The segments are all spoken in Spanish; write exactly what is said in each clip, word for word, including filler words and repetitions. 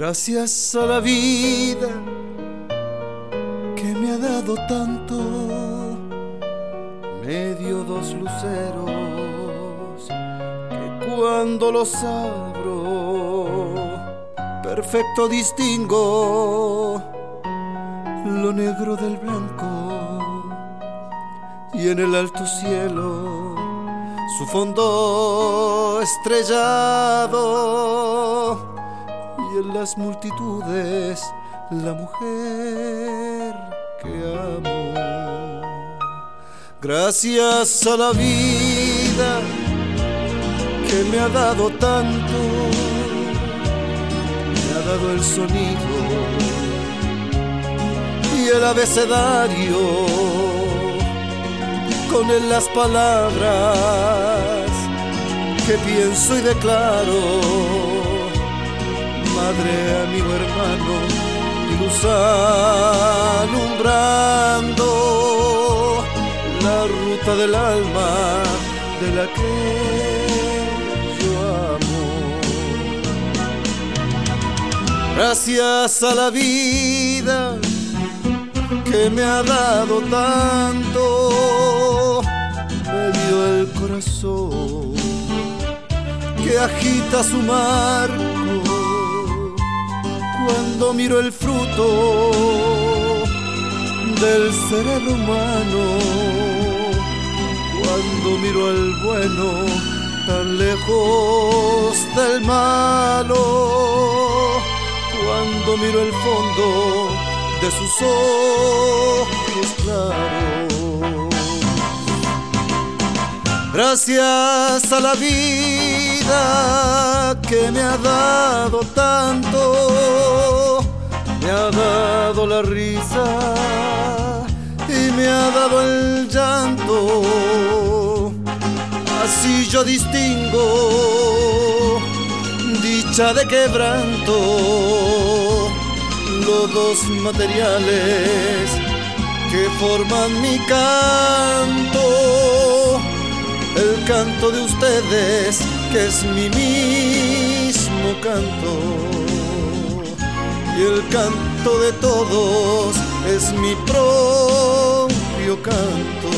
Gracias a la vida que me ha dado tanto, me dio dos luceros que cuando los abro perfecto distingo lo negro del blanco, y en el alto cielo su fondo estrellado, y en las multitudes la mujer que amo. Gracias a la vida que me ha dado tanto, me ha dado el sonido y el abecedario, con él las palabras que pienso y declaro. Madre, amigo, hermano y luz alumbrando la ruta del alma de la que yo amo. Gracias a la vida que me ha dado tanto, me dio el corazón que agita su marco cuando miro el fruto del cerebro humano, cuando miro al bueno tan lejos del malo, cuando miro el fondo de sus ojos claros. Gracias a la vida que me ha dado tanto, me ha dado la risa y me ha dado el llanto. Así yo distingo dicha de quebranto, los dos materiales que forman mi canto. El canto de ustedes, que es mi mismo canto, y el canto de todos es mi propio canto.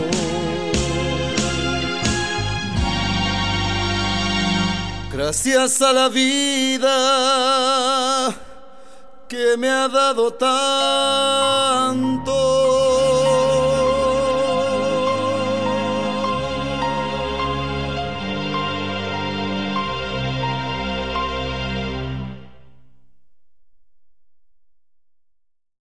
Gracias a la vida que me ha dado tanto.